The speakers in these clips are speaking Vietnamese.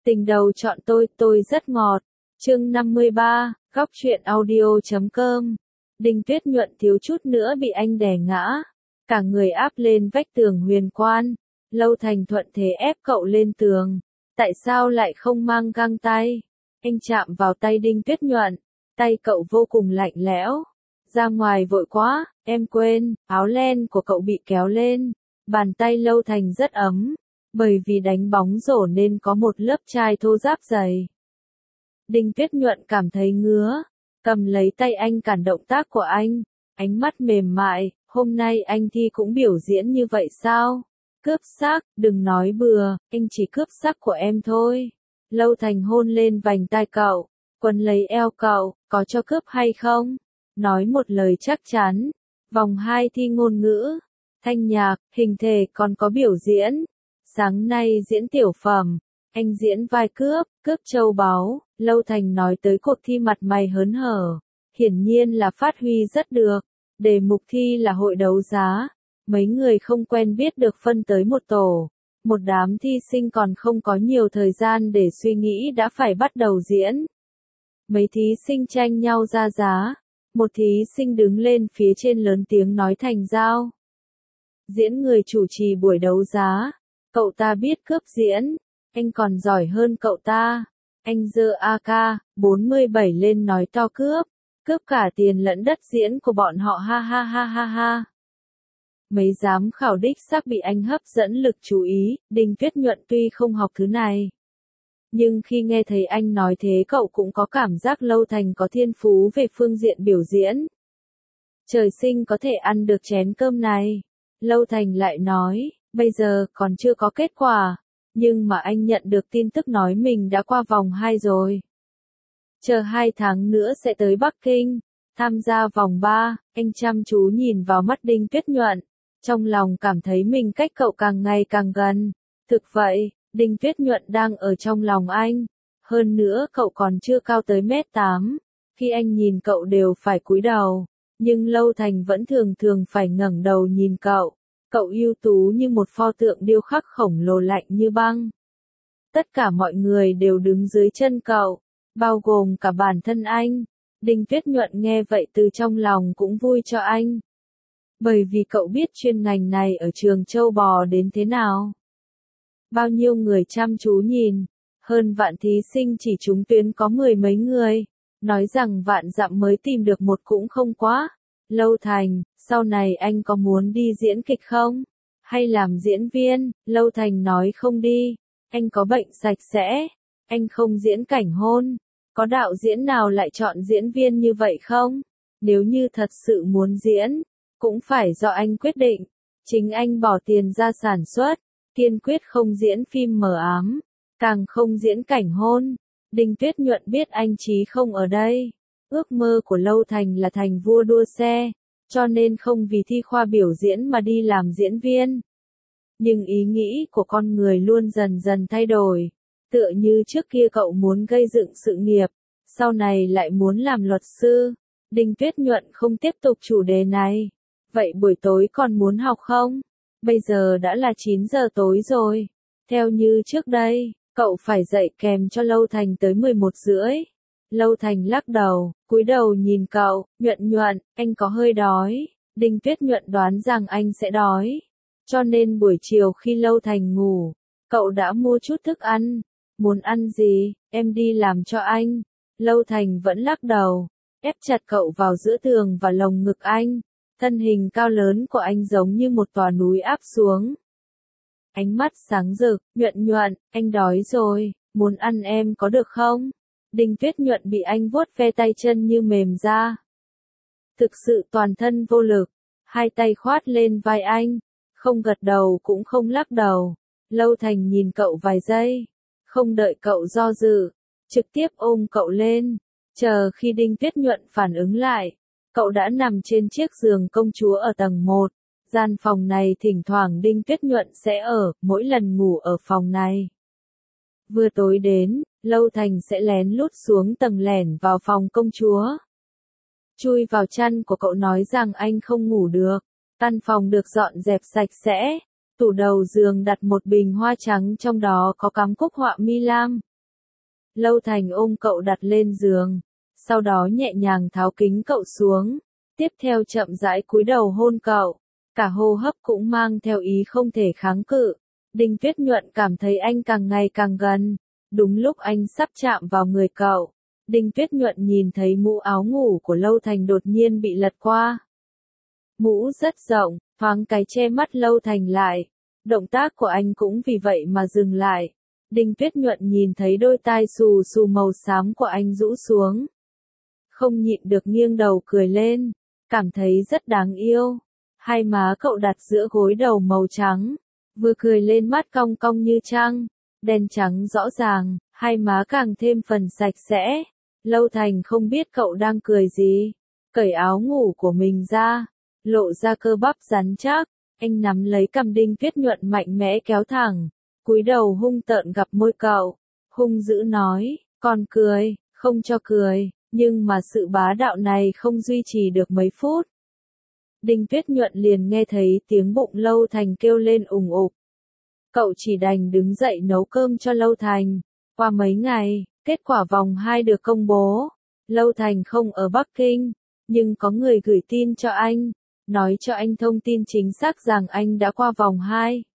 Tình đầu chọn tôi rất ngọt. Chương 53, góc truyện audio.com. Đinh Tuyết Nhuận thiếu chút nữa bị anh đè ngã, cả người áp lên vách tường huyền quan. Lâu Thành thuận thế ép cậu lên tường. Tại sao lại không mang găng tay? Anh chạm vào tay Đinh Tuyết Nhuận, tay cậu vô cùng lạnh lẽo. Ra ngoài vội quá, em quên, áo len của cậu bị kéo lên. Bàn tay Lâu Thành rất ấm, bởi vì đánh bóng rổ nên có một lớp chai thô ráp dày. Đinh Tuyết Nhuận cảm thấy ngứa, cầm lấy tay anh cản động tác của anh, ánh mắt mềm mại, hôm nay anh thi cũng biểu diễn như vậy sao? Cướp xác, đừng nói bừa, anh chỉ cướp xác của em thôi. Lâu Thành hôn lên vành tai cậu, quấn lấy eo cậu, có cho cướp hay không? Nói một lời chắc chắn. Vòng 2 thi ngôn ngữ, thanh nhạc, hình thể còn có biểu diễn. Sáng nay diễn tiểu phẩm, anh diễn vai cướp châu báu. Lâu Thành nói tới cuộc thi mặt mày hớn hở, hiển nhiên là phát huy rất được. Đề mục thi là hội đấu giá, mấy người không quen biết được phân tới một tổ. Một đám thi sinh còn không có nhiều thời gian để suy nghĩ đã phải bắt đầu diễn. Mấy thí sinh tranh nhau ra giá, một thí sinh đứng lên phía trên lớn tiếng nói thành giao. Diễn người chủ trì buổi đấu giá, cậu ta biết cướp diễn, anh còn giỏi hơn cậu ta. Anh giơ AK-47 lên nói to cướp cả tiền lẫn đất diễn của bọn họ ha ha ha ha ha. Mấy giám khảo đích xác bị anh hấp dẫn lực chú ý. Đinh Tuyết Nhuận tuy không học thứ này, nhưng khi nghe thấy anh nói thế cậu cũng có cảm giác Lâu Thành có thiên phú về phương diện biểu diễn. Trời sinh có thể ăn được chén cơm này. Lâu Thành lại nói, bây giờ còn chưa có kết quả, nhưng mà anh nhận được tin tức nói mình đã qua vòng 2 rồi. Chờ 2 tháng nữa sẽ tới Bắc Kinh, tham gia vòng 3, anh chăm chú nhìn vào mắt Đinh Tuyết Nhuận, trong lòng cảm thấy mình cách cậu càng ngày càng gần. Thực vậy, Đinh Tuyết Nhuận đang ở trong lòng anh, hơn nữa cậu còn chưa cao tới 1m8, khi anh nhìn cậu đều phải cúi đầu, nhưng Lâu Thành vẫn thường phải ngẩng đầu nhìn cậu. Cậu ưu tú như một pho tượng điêu khắc khổng lồ lạnh như băng. Tất cả mọi người đều đứng dưới chân cậu, bao gồm cả bản thân anh. Đinh Tuyết Nhuận nghe vậy từ trong lòng cũng vui cho anh. Bởi vì cậu biết chuyên ngành này ở trường Châu Bò đến thế nào. Bao nhiêu người chăm chú nhìn, hơn vạn thí sinh chỉ trúng tuyến có 10 mấy người, nói rằng vạn dặm mới tìm được một cũng không quá. Lâu Thành, sau này anh có muốn đi diễn kịch không? Hay làm diễn viên? Lâu Thành nói không đi, anh có bệnh sạch sẽ, anh không diễn cảnh hôn. Có đạo diễn nào lại chọn diễn viên như vậy không? Nếu như thật sự muốn diễn, cũng phải do anh quyết định. Chính anh bỏ tiền ra sản xuất, kiên quyết không diễn phim mờ ám, càng không diễn cảnh hôn. Đinh Tuyết Nhuận biết anh Chí không ở đây. Ước mơ của Lâu Thành là thành vua đua xe, cho nên không vì thi khoa biểu diễn mà đi làm diễn viên. Nhưng ý nghĩ của con người luôn dần dần thay đổi. Tựa như trước kia cậu muốn gây dựng sự nghiệp, sau này lại muốn làm luật sư. Đinh Tuyết Nhuận không tiếp tục chủ đề này. Vậy buổi tối còn muốn học không? Bây giờ đã là 9 giờ tối rồi. Theo như trước đây, cậu phải dậy kèm cho Lâu Thành tới 11h30. Lâu Thành lắc đầu, cúi đầu nhìn cậu, Nhuận, anh có hơi đói. Đinh Tuyết Nhuận đoán rằng anh sẽ đói. Cho nên buổi chiều khi Lâu Thành ngủ, cậu đã mua chút thức ăn. Muốn ăn gì, em đi làm cho anh. Lâu Thành vẫn lắc đầu, ép chặt cậu vào giữa tường và lồng ngực anh. Thân hình cao lớn của anh giống như một tòa núi áp xuống. Ánh mắt sáng rực, Nhuận, anh đói rồi, muốn ăn em có được không? Đinh Tuyết Nhuận bị anh vuốt ve tay chân như mềm ra. Thực sự toàn thân vô lực, hai tay khoát lên vai anh, không gật đầu cũng không lắc đầu. Lâu Thành nhìn cậu vài giây, không đợi cậu do dự, trực tiếp ôm cậu lên. Chờ khi Đinh Tuyết Nhuận phản ứng lại, cậu đã nằm trên chiếc giường công chúa ở tầng 1. Gian phòng này thỉnh thoảng Đinh Tuyết Nhuận sẽ ở, mỗi lần ngủ ở phòng này. Vừa tối đến, Lâu Thành sẽ lén lút xuống tầng lẻn vào phòng công chúa. Chui vào chăn của cậu nói rằng anh không ngủ được. Căn phòng được dọn dẹp sạch sẽ. Tủ đầu giường đặt một bình hoa trắng trong đó có cắm cúc họa mi lam. Lâu Thành ôm cậu đặt lên giường, sau đó nhẹ nhàng tháo kính cậu xuống, tiếp theo chậm rãi cúi đầu hôn cậu, cả hô hấp cũng mang theo ý không thể kháng cự. Đinh Tuyết Nhuận cảm thấy anh càng ngày càng gần, đúng lúc anh sắp chạm vào người cậu, Đinh Tuyết Nhuận nhìn thấy mũ áo ngủ của Lâu Thành đột nhiên bị lật qua. Mũ rất rộng, thoáng cái che mắt Lâu Thành lại, động tác của anh cũng vì vậy mà dừng lại. Đinh Tuyết Nhuận nhìn thấy đôi tai xù xù màu xám của anh rũ xuống, không nhịn được nghiêng đầu cười lên, cảm thấy rất đáng yêu. Hai má cậu đặt giữa gối đầu màu trắng, vừa cười lên mắt cong cong như trăng, đen trắng rõ ràng, hai má càng thêm phần sạch sẽ. Lâu Thành không biết cậu đang cười gì, cởi áo ngủ của mình ra, lộ ra cơ bắp rắn chắc, anh nắm lấy cằm Đinh Tuyết Nhuận mạnh mẽ kéo thẳng, cúi đầu hung tợn gặp môi cậu, hung dữ nói, còn cười, không cho cười, nhưng mà sự bá đạo này không duy trì được mấy phút. Đinh Tuyết Nhuận liền nghe thấy tiếng bụng Lâu Thành kêu lên ùng ục. Cậu chỉ đành đứng dậy nấu cơm cho Lâu Thành. Qua mấy ngày, kết quả vòng 2 được công bố. Lâu Thành không ở Bắc Kinh, nhưng có người gửi tin cho anh, nói cho anh thông tin chính xác rằng anh đã qua vòng 2.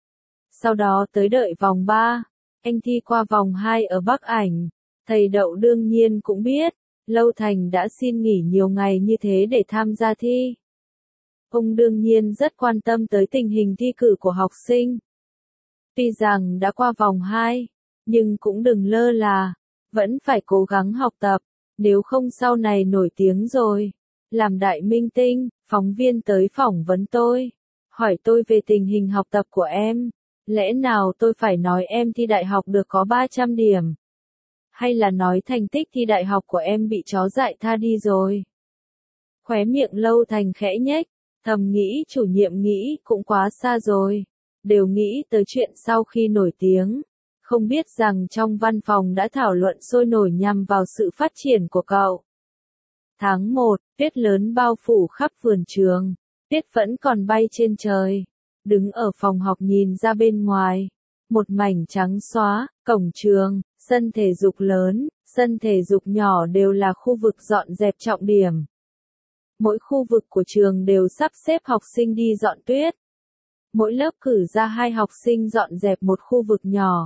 Sau đó tới đợi vòng 3, anh thi qua vòng 2 ở Bắc Ảnh. Thầy Đậu đương nhiên cũng biết, Lâu Thành đã xin nghỉ nhiều ngày như thế để tham gia thi. Ông đương nhiên rất quan tâm tới tình hình thi cử của học sinh. Tuy rằng đã qua vòng 2, nhưng cũng đừng lơ là, vẫn phải cố gắng học tập, nếu không sau này nổi tiếng rồi. Làm đại minh tinh, phóng viên tới phỏng vấn tôi, hỏi tôi về tình hình học tập của em. Lẽ nào tôi phải nói em thi đại học được có 300 điểm? Hay là nói thành tích thi đại học của em bị chó dại tha đi rồi? Khóe miệng Lâu Thành khẽ nhếch, thầm nghĩ chủ nhiệm nghĩ cũng quá xa rồi, đều nghĩ tới chuyện sau khi nổi tiếng, không biết rằng trong văn phòng đã thảo luận sôi nổi nhằm vào sự phát triển của cậu. Tháng 1, tuyết lớn bao phủ khắp vườn trường, tuyết vẫn còn bay trên trời, đứng ở phòng học nhìn ra bên ngoài, một mảnh trắng xóa, cổng trường, sân thể dục lớn, sân thể dục nhỏ đều là khu vực dọn dẹp trọng điểm. Mỗi khu vực của trường đều sắp xếp học sinh đi dọn tuyết. Mỗi lớp cử ra 2 học sinh dọn dẹp một khu vực nhỏ.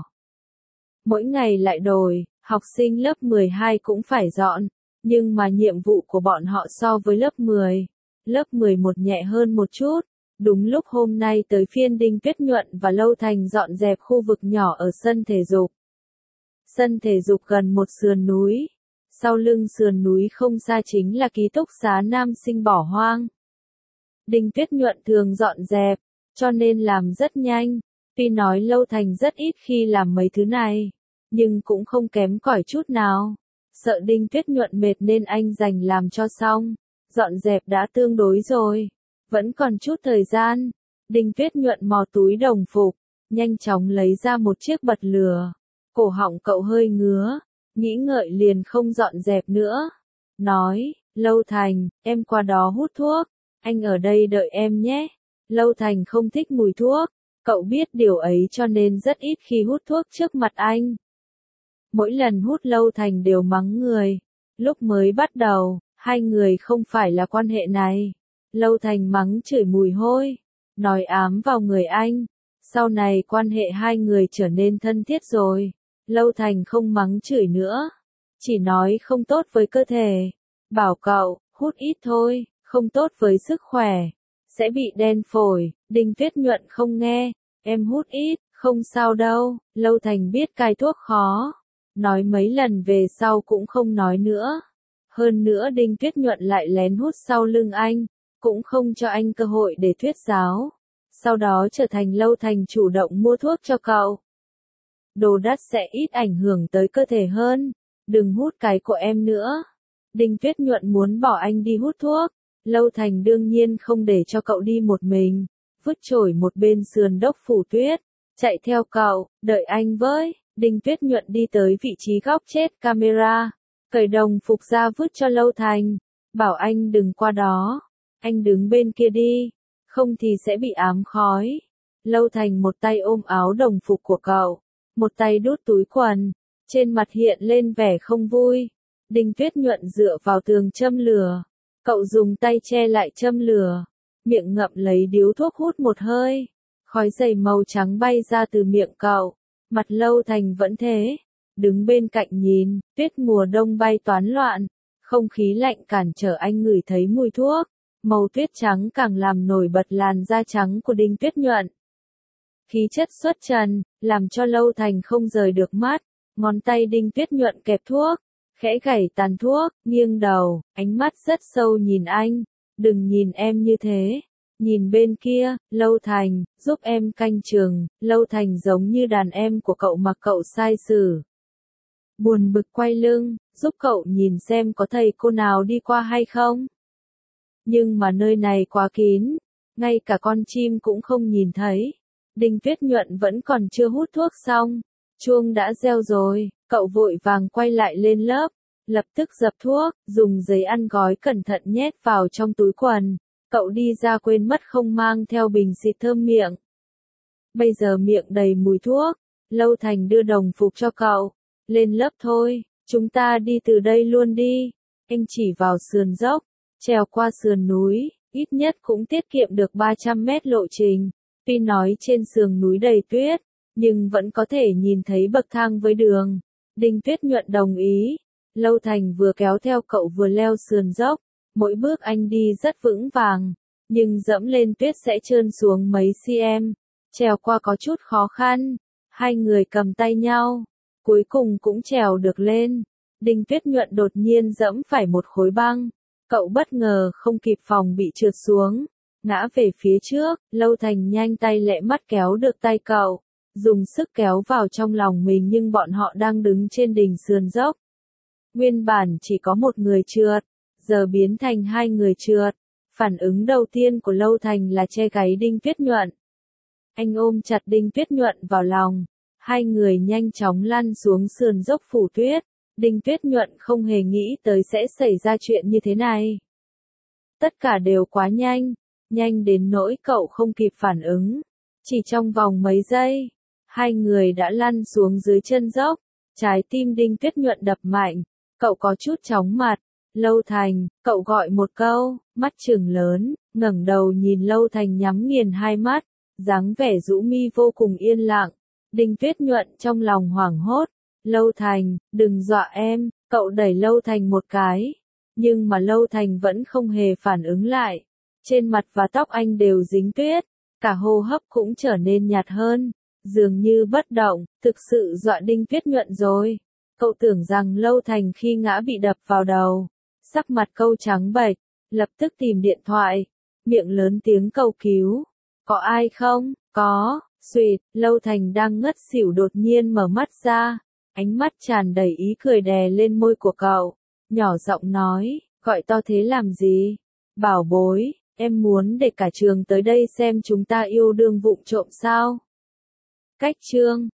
Mỗi ngày lại đổi, học sinh lớp 12 cũng phải dọn, nhưng mà nhiệm vụ của bọn họ so với lớp 10, lớp 11 nhẹ hơn một chút. Đúng lúc hôm nay tới phiên Đinh Tuyết Nhuận và Lâu Thành dọn dẹp khu vực nhỏ ở sân thể dục. Sân thể dục gần một sườn núi. Sau lưng sườn núi không xa chính là ký túc xá nam sinh bỏ hoang. Đinh Tuyết Nhuận thường dọn dẹp, cho nên làm rất nhanh. Tuy nói Lâu Thành rất ít khi làm mấy thứ này, nhưng cũng không kém cỏi chút nào. Sợ Đinh Tuyết Nhuận mệt nên anh dành làm cho xong. Dọn dẹp đã tương đối rồi, vẫn còn chút thời gian. Đinh Tuyết Nhuận mò túi đồng phục, nhanh chóng lấy ra một chiếc bật lửa. Cổ họng cậu hơi ngứa, nghĩ ngợi liền không dọn dẹp nữa. Nói, Lâu Thành, em qua đó hút thuốc, anh ở đây đợi em nhé. Lâu Thành không thích mùi thuốc, cậu biết điều ấy cho nên rất ít khi hút thuốc trước mặt anh. Mỗi lần hút Lâu Thành đều mắng người. Lúc mới bắt đầu, hai người không phải là quan hệ này. Lâu Thành mắng chửi mùi hôi, nói ám vào người anh. Sau này quan hệ hai người trở nên thân thiết rồi. Lâu Thành không mắng chửi nữa, chỉ nói không tốt với cơ thể. Bảo cậu, hút ít thôi, không tốt với sức khỏe, sẽ bị đen phổi. Đinh Tuyết Nhuận không nghe, em hút ít, không sao đâu. Lâu Thành biết cai thuốc khó, nói mấy lần về sau cũng không nói nữa. Hơn nữa Đinh Tuyết Nhuận lại lén hút sau lưng anh, cũng không cho anh cơ hội để thuyết giáo. Sau đó trở thành Lâu Thành chủ động mua thuốc cho cậu. Đồ đắt sẽ ít ảnh hưởng tới cơ thể hơn, đừng hút cái của em nữa. Đinh Tuyết Nhuận muốn bỏ anh đi hút thuốc, Lâu Thành đương nhiên không để cho cậu đi một mình, vứt chổi một bên sườn dốc phủ tuyết, chạy theo cậu, đợi anh với. Đinh Tuyết Nhuận đi tới vị trí góc chết camera, cởi đồng phục ra vứt cho Lâu Thành, bảo anh đừng qua đó, anh đứng bên kia đi, không thì sẽ bị ám khói. Lâu Thành một tay ôm áo đồng phục của cậu, một tay đút túi quần, Trên mặt hiện lên vẻ không vui. Đinh Tuyết Nhuận dựa vào tường châm lửa. Cậu dùng tay che lại châm lửa. Miệng ngậm lấy điếu thuốc hút một hơi. Khói dày màu trắng bay ra từ miệng cậu. Mặt Lâu Thành vẫn thế. Đứng bên cạnh nhìn, tuyết mùa đông bay toán loạn. Không khí lạnh cản trở anh ngửi thấy mùi thuốc. Màu tuyết trắng càng làm nổi bật làn da trắng của Đinh Tuyết Nhuận. Khí chất xuất trần, làm cho Lâu Thành không rời được mắt. Ngón tay Đinh Tuyết Nhuận kẹp thuốc, khẽ gảy tàn thuốc, nghiêng đầu, ánh mắt rất sâu nhìn anh. Đừng nhìn em như thế. Nhìn bên kia, Lâu Thành, giúp em canh chừng. Lâu Thành giống như đàn em của cậu mà cậu sai xử. Buồn bực quay lưng, giúp cậu nhìn xem có thầy cô nào đi qua hay không. Nhưng mà nơi này quá kín, ngay cả con chim cũng không nhìn thấy. Đinh Tuyết Nhuận vẫn còn chưa hút thuốc xong. Chuông đã reo rồi, cậu vội vàng quay lại lên lớp, lập tức dập thuốc, dùng giấy ăn gói cẩn thận nhét vào trong túi quần. Cậu đi ra quên mất không mang theo bình xịt thơm miệng. Bây giờ miệng đầy mùi thuốc, Lâu Thành đưa đồng phục cho cậu. Lên lớp thôi, chúng ta đi từ đây luôn đi. Anh chỉ vào sườn dốc, trèo qua sườn núi, ít nhất cũng tiết kiệm được 300 mét lộ trình. Tuy nói trên sườn núi đầy tuyết, nhưng vẫn có thể nhìn thấy bậc thang với đường. Đinh Tuyết Nhuận đồng ý. Lâu Thành vừa kéo theo cậu vừa leo sườn dốc. Mỗi bước anh đi rất vững vàng, nhưng dẫm lên tuyết sẽ trơn xuống mấy cm. Trèo qua có chút khó khăn. Hai người cầm tay nhau, cuối cùng cũng trèo được lên. Đinh Tuyết Nhuận đột nhiên dẫm phải một khối băng. Cậu bất ngờ không kịp phòng bị trượt xuống, ngã về phía trước. Lâu Thành nhanh tay lẹ mắt kéo được tay cậu, dùng sức kéo vào trong lòng mình, nhưng bọn họ đang đứng trên đỉnh sườn dốc. Nguyên bản chỉ có một người trượt, giờ biến thành hai người trượt. Phản ứng đầu tiên của Lâu Thành là che gáy Đinh Tuyết Nhuận. Anh ôm chặt Đinh Tuyết Nhuận vào lòng. Hai người nhanh chóng lăn xuống sườn dốc phủ tuyết. Đinh Tuyết Nhuận không hề nghĩ tới sẽ xảy ra chuyện như thế này. Tất cả đều quá nhanh, nhanh đến nỗi cậu không kịp phản ứng. Chỉ trong vòng mấy giây, hai người đã lăn xuống dưới chân dốc. Trái tim Đinh Tuyết Nhuận đập mạnh, cậu có chút chóng mặt. Lâu Thành, cậu gọi một câu, mắt trừng lớn, ngẩng đầu nhìn Lâu Thành nhắm nghiền hai mắt, dáng vẻ rũ mi vô cùng yên lặng. Đinh Tuyết Nhuận trong lòng hoảng hốt. Lâu Thành, đừng dọa em, cậu đẩy Lâu Thành một cái. Nhưng mà Lâu Thành vẫn không hề phản ứng lại. Trên mặt và tóc anh đều dính tuyết, cả hô hấp cũng trở nên nhạt hơn, dường như bất động, thực sự dọa Đinh Tuyết Nhuận rồi. Cậu tưởng rằng Lâu Thành khi ngã bị đập vào đầu, sắc mặt cậu trắng bệch, lập tức tìm điện thoại, miệng lớn tiếng cầu cứu. Có ai không? Có. Xuỵt, Lâu Thành đang ngất xỉu đột nhiên mở mắt ra, ánh mắt tràn đầy ý cười đè lên môi của cậu, nhỏ giọng nói, gọi to thế làm gì? Bảo bối, em muốn để cả trường tới đây xem chúng ta yêu đương vụng trộm sao? Cách chương